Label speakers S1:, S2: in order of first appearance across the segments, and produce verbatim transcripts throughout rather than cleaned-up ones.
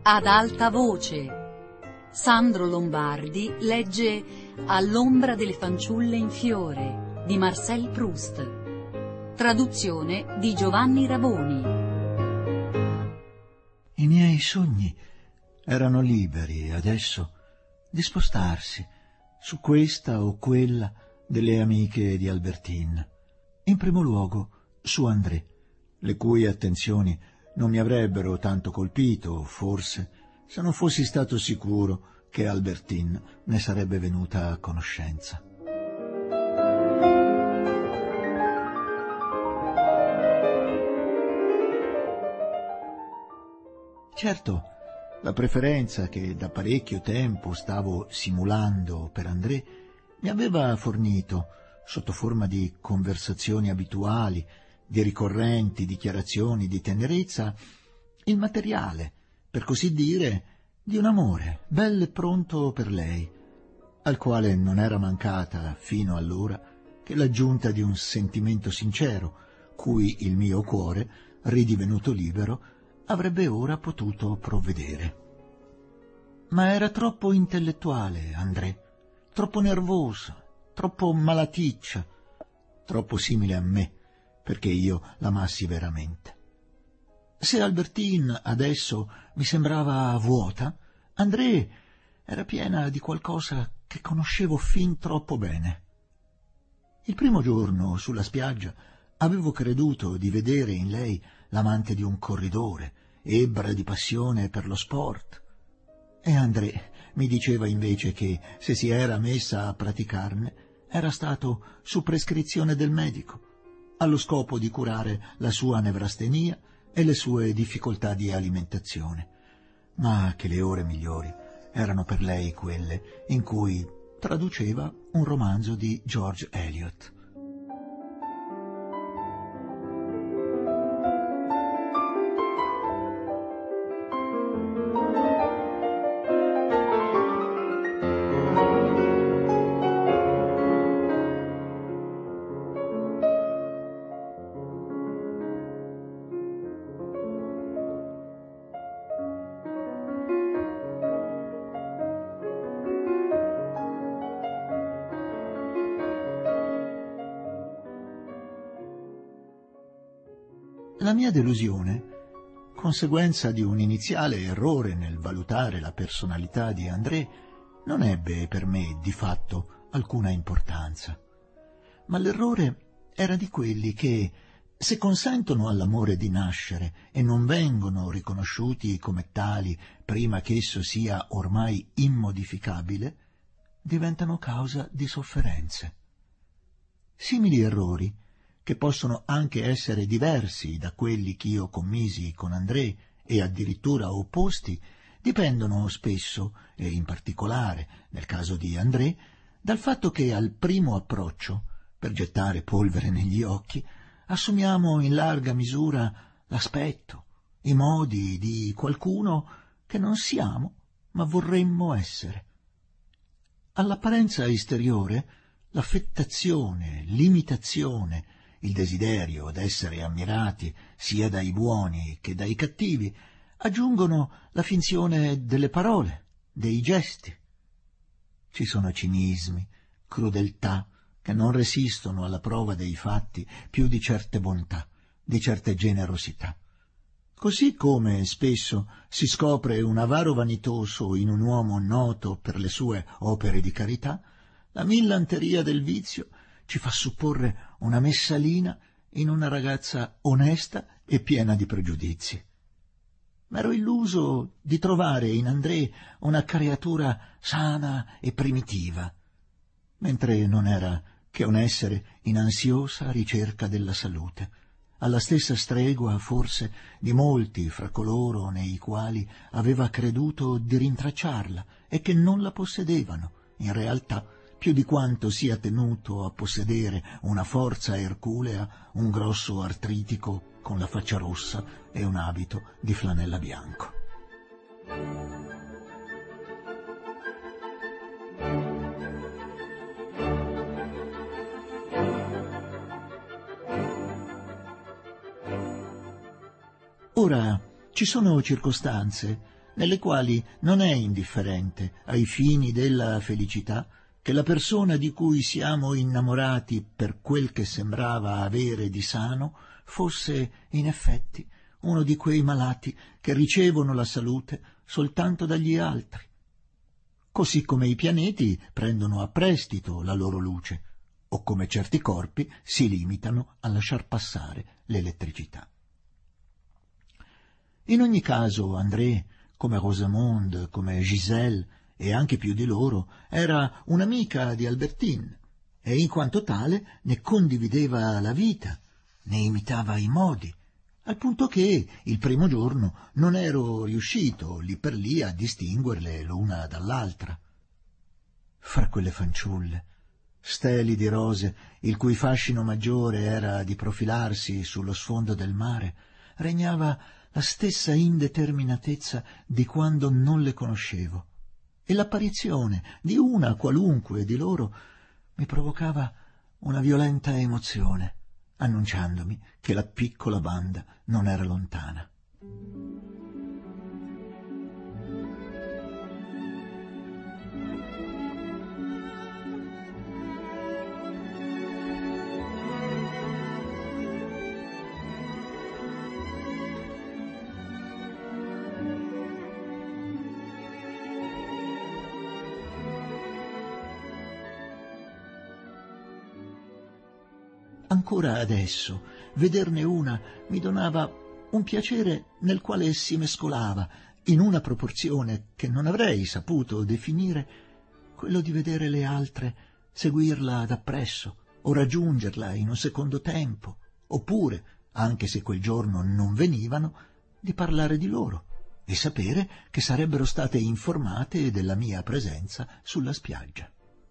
S1: Ad alta voce. Sandro Lombardi legge All'ombra delle fanciulle in fiore di Marcel Proust. Traduzione di Giovanni Raboni.
S2: I miei sogni erano liberi adesso di spostarsi su questa o quella delle amiche di Albertine. In primo luogo su André, le cui attenzioni non mi avrebbero tanto colpito, forse, se non fossi stato sicuro che Albertine ne sarebbe venuta a conoscenza. Certo, la preferenza che da parecchio tempo stavo simulando per André mi aveva fornito, sotto forma di conversazioni abituali, di ricorrenti dichiarazioni di tenerezza, il materiale, per così dire, di un amore bello e pronto per lei, al quale non era mancata fino allora che l'aggiunta di un sentimento sincero, cui il mio cuore, ridivenuto libero, avrebbe ora potuto provvedere. Ma era troppo intellettuale, André, troppo nervosa, troppo malaticcia, troppo simile a me, perché io l'amassi veramente. Se Albertine adesso mi sembrava vuota, André era piena di qualcosa che conoscevo fin troppo bene. Il primo giorno sulla spiaggia avevo creduto di vedere in lei l'amante di un corridore, ebbra di passione per lo sport, e André mi diceva invece che se si era messa a praticarne era stato su prescrizione del medico, allo scopo di curare la sua nevrastenia e le sue difficoltà di alimentazione, ma che le ore migliori erano per lei quelle in cui traduceva un romanzo di George Eliot. La mia delusione, conseguenza di un iniziale errore nel valutare la personalità di André, non ebbe per me di fatto alcuna importanza. Ma l'errore era di quelli che, se consentono all'amore di nascere e non vengono riconosciuti come tali prima che esso sia ormai immodificabile, diventano causa di sofferenze. Simili errori, che possono anche essere diversi da quelli ch'io commisi con André e addirittura opposti, dipendono spesso, e in particolare nel caso di André, dal fatto che al primo approccio, per gettare polvere negli occhi, assumiamo in larga misura l'aspetto, i modi di qualcuno che non siamo, ma vorremmo essere. All'apparenza esteriore, l'affettazione, l'imitazione, il desiderio d'essere ammirati sia dai buoni che dai cattivi, aggiungono la finzione delle parole, dei gesti. Ci sono cinismi, crudeltà, che non resistono alla prova dei fatti più di certe bontà, di certe generosità. Così come spesso si scopre un avaro vanitoso in un uomo noto per le sue opere di carità, la millanteria del vizio ci fa supporre una messalina in una ragazza onesta e piena di pregiudizi. M'ero illuso di trovare in André una creatura sana e primitiva, mentre non era che un essere in ansiosa ricerca della salute, alla stessa stregua forse di molti fra coloro nei quali aveva creduto di rintracciarla e che non la possedevano, in realtà, più di quanto sia tenuto a possedere una forza erculea un grosso artritico con la faccia rossa e un abito di flanella bianco. Ora, ci sono circostanze nelle quali non è indifferente ai fini della felicità che la persona di cui siamo innamorati per quel che sembrava avere di sano fosse in effetti uno di quei malati che ricevono la salute soltanto dagli altri, così come i pianeti prendono a prestito la loro luce, o come certi corpi si limitano a lasciar passare l'elettricità. In ogni caso André, come Rosamonde, come Giselle e anche più di loro, era un'amica di Albertine e in quanto tale ne condivideva la vita, ne imitava i modi, al punto che il primo giorno non ero riuscito lì per lì a distinguerle l'una dall'altra. Fra quelle fanciulle, steli di rose, il cui fascino maggiore era di profilarsi sullo sfondo del mare, regnava la stessa indeterminatezza di quando non le conoscevo, e l'apparizione di una qualunque di loro mi provocava una violenta emozione, annunciandomi che la piccola banda non era lontana. Ancora adesso vederne una mi donava un piacere nel quale si mescolava, in una proporzione che non avrei saputo definire, quello di vedere le altre seguirla dappresso o raggiungerla in un secondo tempo, oppure, anche se quel giorno non venivano, di parlare di loro e sapere che sarebbero state informate della mia presenza sulla spiaggia.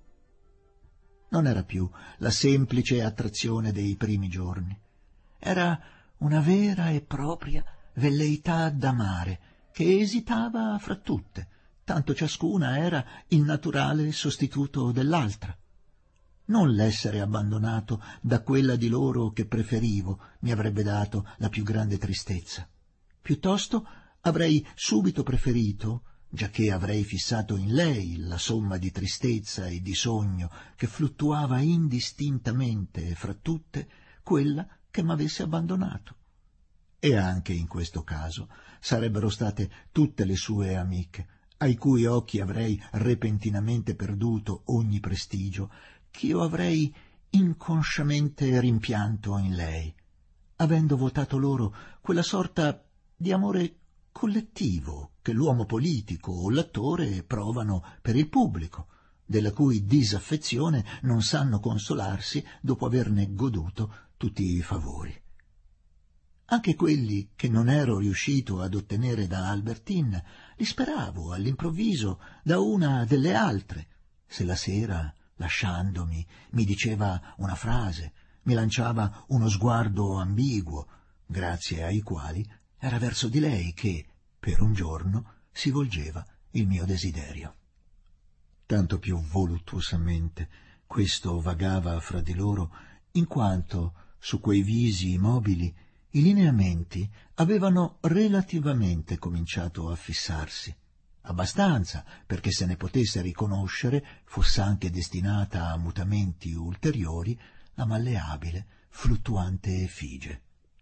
S2: Non era più la semplice attrazione dei primi giorni. Era una vera e propria velleità d'amare che esitava fra tutte, tanto ciascuna era il naturale sostituto dell'altra. Non l'essere abbandonato da quella di loro che preferivo mi avrebbe dato la più grande tristezza. Piuttosto avrei subito preferito, giacché avrei fissato in lei la somma di tristezza e di sogno che fluttuava indistintamente fra tutte, quella che m'avesse abbandonato. E anche in questo caso sarebbero state tutte le sue amiche, ai cui occhi avrei repentinamente perduto ogni prestigio, ch'io avrei inconsciamente rimpianto in lei, avendo votato loro quella sorta di amore collettivo che l'uomo politico o l'attore provano per il pubblico, della cui disaffezione non sanno consolarsi dopo averne goduto tutti i favori. Anche quelli che non ero riuscito ad ottenere da Albertine li speravo all'improvviso da una delle altre, se la sera, lasciandomi, mi diceva una frase, mi lanciava uno sguardo ambiguo, grazie ai quali era verso di lei che, per un giorno, si volgeva il mio desiderio. Tanto più voluttuosamente questo vagava fra di loro, in quanto su quei visi immobili i lineamenti avevano relativamente cominciato a fissarsi, abbastanza perché se ne potesse riconoscere, fosse anche destinata a mutamenti ulteriori, la malleabile, fluttuante effigie.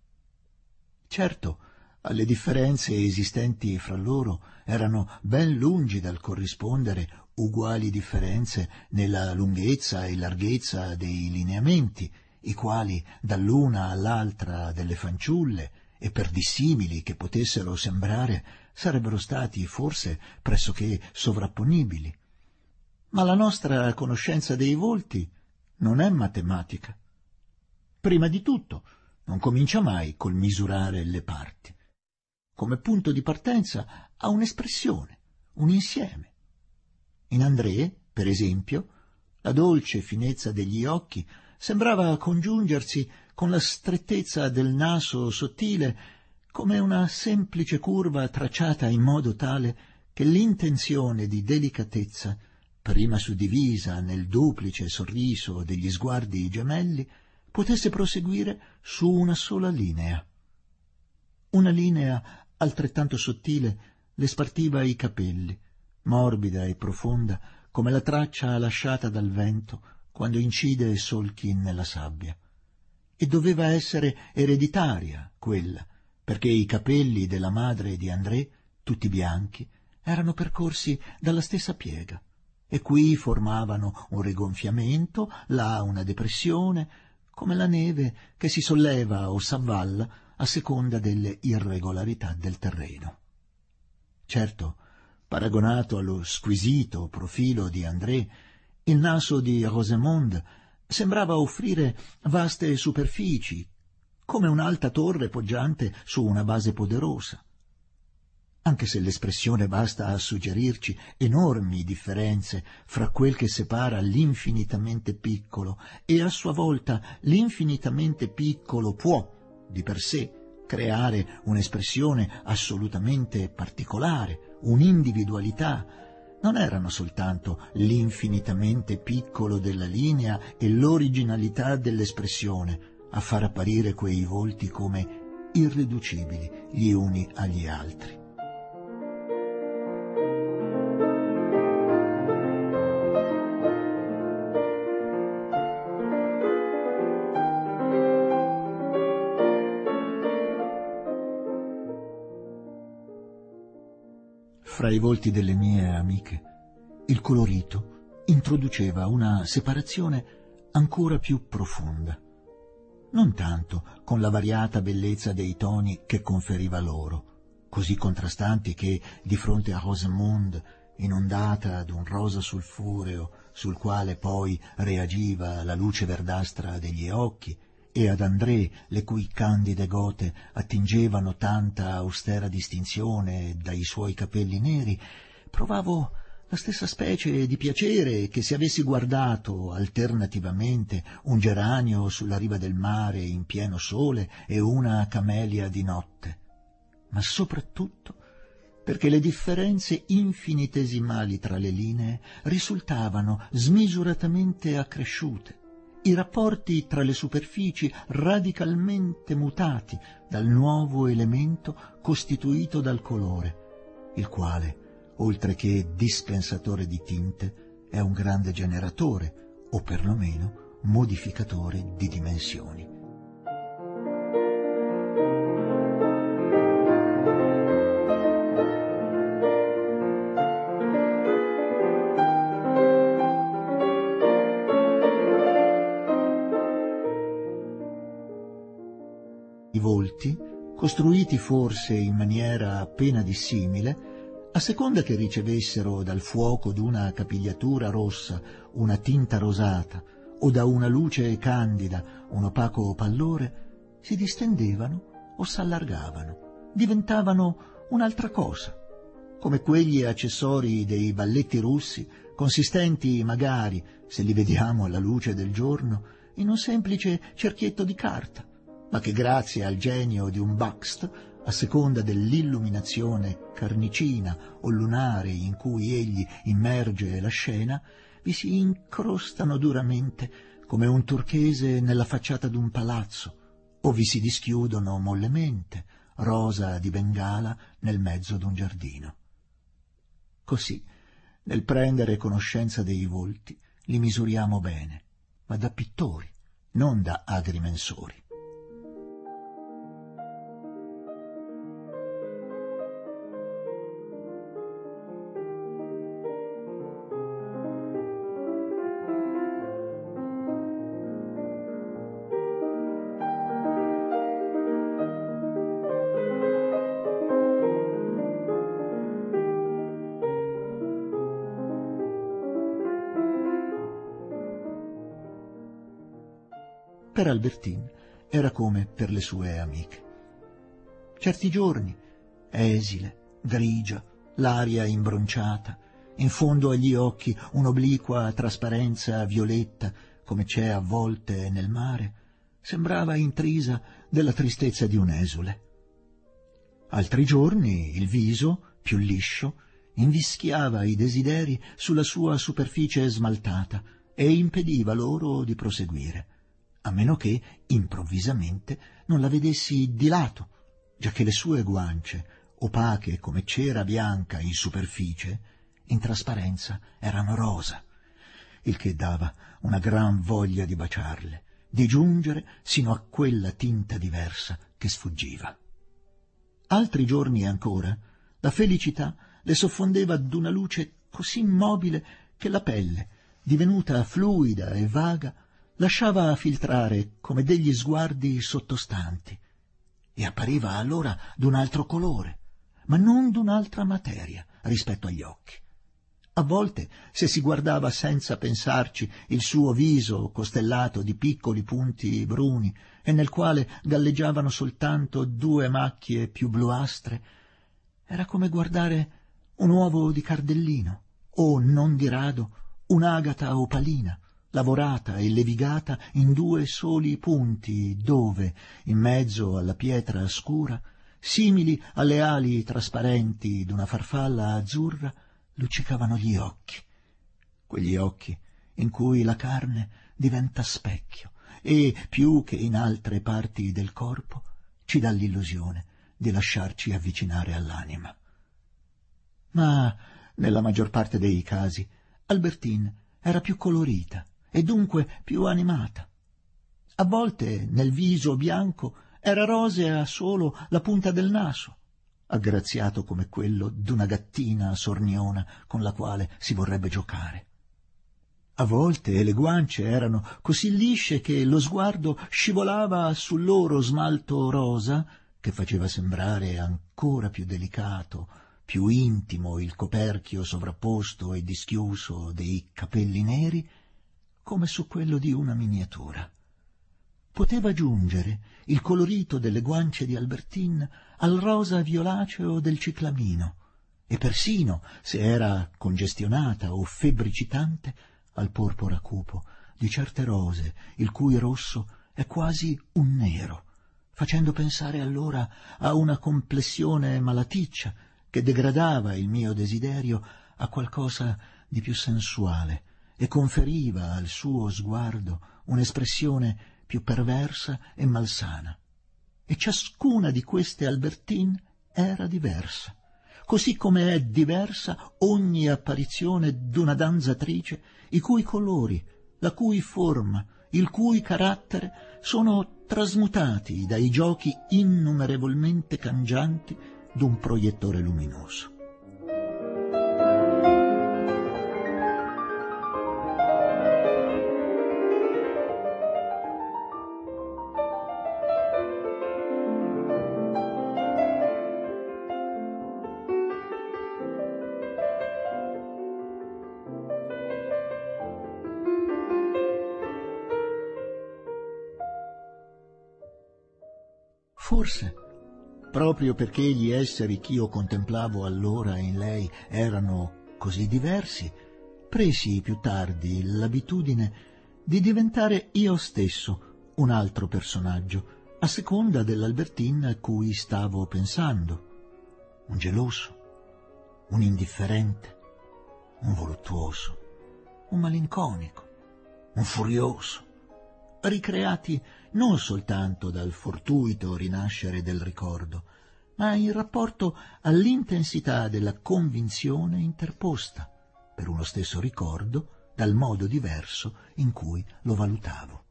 S2: Certo, alle differenze esistenti fra loro erano ben lungi dal corrispondere uguali differenze nella lunghezza e larghezza dei lineamenti, i quali dall'una all'altra delle fanciulle, e per dissimili che potessero sembrare, sarebbero stati forse pressoché sovrapponibili. Ma la nostra conoscenza dei volti non è matematica. Prima di tutto, non comincia mai col misurare le parti. Come punto di partenza ha un'espressione, un insieme. In André, per esempio, la dolce finezza degli occhi sembrava congiungersi con la strettezza del naso sottile come una semplice curva tracciata in modo tale che l'intenzione di delicatezza, prima suddivisa nel duplice sorriso degli sguardi gemelli, potesse proseguire su una sola linea. Una linea altrettanto sottile le spartiva i capelli, morbida e profonda come la traccia lasciata dal vento quando incide solchi nella sabbia. E doveva essere ereditaria quella, perché i capelli della madre di André, tutti bianchi, erano percorsi dalla stessa piega, e qui formavano un rigonfiamento, là una depressione, come la neve che si solleva o s'avvalla a seconda delle irregolarità del terreno. Certo, paragonato allo squisito profilo di André, il naso di Rosemonde sembrava offrire vaste superfici, come un'alta torre poggiante su una base poderosa. Anche se l'espressione basta a suggerirci enormi differenze fra quel che separa l'infinitamente piccolo e a sua volta l'infinitamente piccolo può, di per sé, creare un'espressione assolutamente particolare, un'individualità. Non erano soltanto l'infinitamente piccolo della linea e l'originalità dell'espressione a far apparire quei volti come irriducibili gli uni agli altri. Fra i volti delle mie amiche, il colorito introduceva una separazione ancora più profonda, non tanto con la variata bellezza dei toni che conferiva loro, così contrastanti che, di fronte a Rosemonde, inondata d'un rosa sulfureo sul quale poi reagiva la luce verdastra degli occhi, e ad André, le cui candide gote attingevano tanta austera distinzione dai suoi capelli neri, provavo la stessa specie di piacere che se avessi guardato alternativamente un geranio sulla riva del mare in pieno sole e una camelia di notte, ma soprattutto perché le differenze infinitesimali tra le linee risultavano smisuratamente accresciute, i rapporti tra le superfici radicalmente mutati dal nuovo elemento costituito dal colore, il quale, oltre che dispensatore di tinte, è un grande generatore, o perlomeno modificatore di dimensioni. I volti, costruiti forse in maniera appena dissimile, a seconda che ricevessero dal fuoco d'una capigliatura rossa una tinta rosata o da una luce candida un opaco pallore, si distendevano o s'allargavano, diventavano un'altra cosa, come quegli accessori dei balletti russi, consistenti magari, se li vediamo alla luce del giorno, in un semplice cerchietto di carta, ma che grazie al genio di un Bakst, a seconda dell'illuminazione carnicina o lunare in cui egli immerge la scena, vi si incrostano duramente come un turchese nella facciata d'un palazzo, o vi si dischiudono mollemente, rosa di Bengala nel mezzo d'un giardino. Così, nel prendere conoscenza dei volti, li misuriamo bene, ma da pittori, non da agrimensori. Per Albertine era come per le sue amiche. Certi giorni, esile, grigia, l'aria imbronciata, in fondo agli occhi un'obliqua trasparenza violetta, come c'è a volte nel mare, sembrava intrisa della tristezza di un esule. Altri giorni il viso, più liscio, invischiava i desideri sulla sua superficie smaltata e impediva loro di proseguire, a meno che, improvvisamente, non la vedessi di lato, giacché le sue guance, opache come cera bianca in superficie, in trasparenza erano rosa, il che dava una gran voglia di baciarle, di giungere sino a quella tinta diversa che sfuggiva. Altri giorni ancora la felicità le soffondeva d'una luce così immobile che la pelle, divenuta fluida e vaga, lasciava filtrare come degli sguardi sottostanti, e appariva allora d'un altro colore, ma non d'un'altra materia rispetto agli occhi. A volte, se si guardava senza pensarci il suo viso costellato di piccoli punti bruni e nel quale galleggiavano soltanto due macchie più bluastre, era come guardare un uovo di cardellino o, non di rado, un'agata opalina, lavorata e levigata in due soli punti dove, in mezzo alla pietra scura, simili alle ali trasparenti d'una farfalla azzurra, luccicavano gli occhi, quegli occhi in cui la carne diventa specchio e, più che in altre parti del corpo, ci dà l'illusione di lasciarci avvicinare all'anima. Ma, nella maggior parte dei casi, Albertine era più colorita e dunque più animata. A volte, nel viso bianco, era rosea solo la punta del naso, aggraziato come quello d'una gattina sorniona con la quale si vorrebbe giocare. A volte le guance erano così lisce che lo sguardo scivolava sul loro smalto rosa, che faceva sembrare ancora più delicato, più intimo il coperchio sovrapposto e dischiuso dei capelli neri, come su quello di una miniatura. Poteva giungere il colorito delle guance di Albertine al rosa violaceo del ciclamino e persino, se era congestionata o febbricitante, al porpora cupo di certe rose il cui rosso è quasi un nero, facendo pensare allora a una complessione malaticcia che degradava il mio desiderio a qualcosa di più sensuale e conferiva al suo sguardo un'espressione più perversa e malsana. E ciascuna di queste Albertine era diversa, così come è diversa ogni apparizione d'una danzatrice i cui colori, la cui forma, il cui carattere sono trasmutati dai giochi innumerevolmente cangianti d'un proiettore luminoso. Forse, proprio perché gli esseri ch'io contemplavo allora in lei erano così diversi, presi più tardi l'abitudine di diventare io stesso un altro personaggio, a seconda dell'Albertine a cui stavo pensando. Un geloso, un indifferente, un voluttuoso, un malinconico, un furioso, ricreati non soltanto dal fortuito rinascere del ricordo, ma in rapporto all'intensità della convinzione interposta, per uno stesso ricordo, dal modo diverso in cui lo valutavo.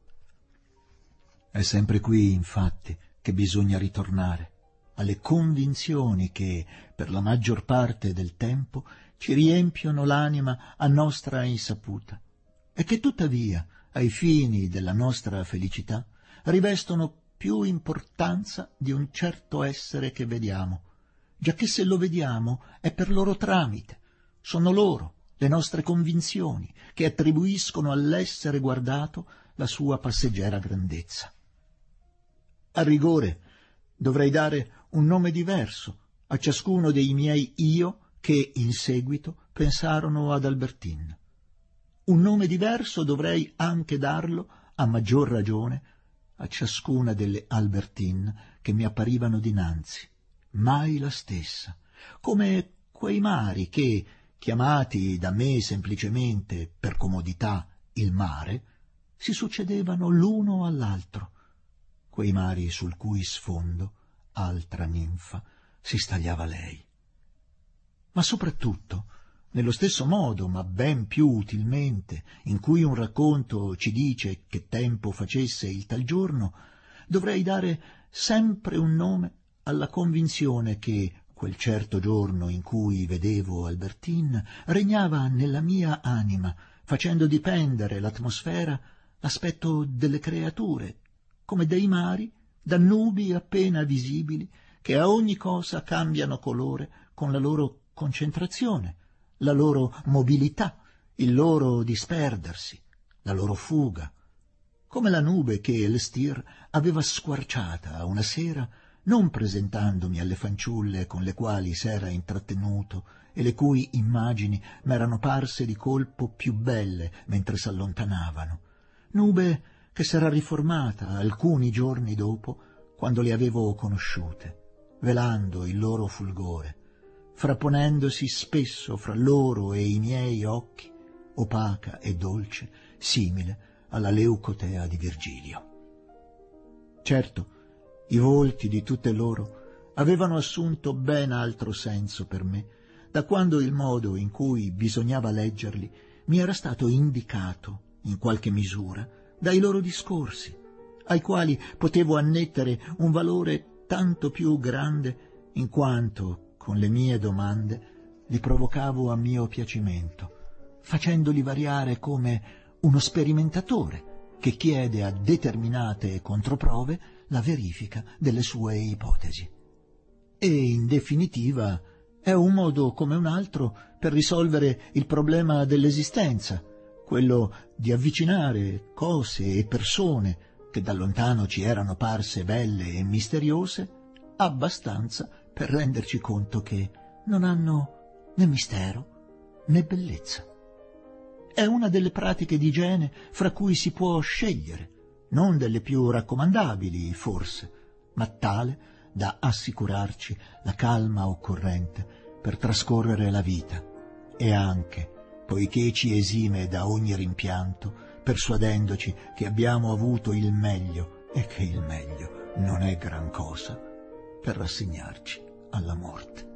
S2: È sempre qui, infatti, che bisogna ritornare, alle convinzioni che, per la maggior parte del tempo, ci riempiono l'anima a nostra insaputa, e che tuttavia, ai fini della nostra felicità, rivestono più importanza di un certo essere che vediamo, giacché se lo vediamo è per loro tramite, sono loro, le nostre convinzioni, che attribuiscono all'essere guardato la sua passeggera grandezza. A rigore dovrei dare un nome diverso a ciascuno dei miei io che in seguito pensarono ad Albertine. Un nome diverso dovrei anche darlo, a maggior ragione, a ciascuna delle Albertine che mi apparivano dinanzi, mai la stessa, come quei mari che, chiamati da me semplicemente per comodità il mare, si succedevano l'uno all'altro, quei mari sul cui sfondo, altra ninfa, si stagliava lei. Ma soprattutto, nello stesso modo, ma ben più utilmente, in cui un racconto ci dice che tempo facesse il tal giorno, dovrei dare sempre un nome alla convinzione che quel certo giorno in cui vedevo Albertine regnava nella mia anima, facendo dipendere l'atmosfera, l'aspetto delle creature, come dei mari, da nubi appena visibili, che a ogni cosa cambiano colore con la loro concentrazione, la loro mobilità, il loro disperdersi, la loro fuga, come la nube che Elstir aveva squarciata una sera, non presentandomi alle fanciulle con le quali s'era intrattenuto e le cui immagini m'erano parse di colpo più belle mentre s'allontanavano, nube che s'era riformata alcuni giorni dopo, quando le avevo conosciute, velando il loro fulgore, frapponendosi spesso fra loro e i miei occhi, opaca e dolce, simile alla Leucotea di Virgilio. Certo, i volti di tutte loro avevano assunto ben altro senso per me, da quando il modo in cui bisognava leggerli mi era stato indicato, in qualche misura, dai loro discorsi, ai quali potevo annettere un valore tanto più grande in quanto, con le mie domande, li provocavo a mio piacimento, facendoli variare come uno sperimentatore che chiede a determinate controprove la verifica delle sue ipotesi. E, in definitiva, è un modo come un altro per risolvere il problema dell'esistenza, quello di avvicinare cose e persone che da lontano ci erano parse belle e misteriose, abbastanza per renderci conto che non hanno né mistero né bellezza. È una delle pratiche di igiene fra cui si può scegliere, non delle più raccomandabili, forse, ma tale da assicurarci la calma occorrente per trascorrere la vita e anche, poiché ci esime da ogni rimpianto, persuadendoci che abbiamo avuto il meglio e che il meglio non è gran cosa, per rassegnarci alla morte.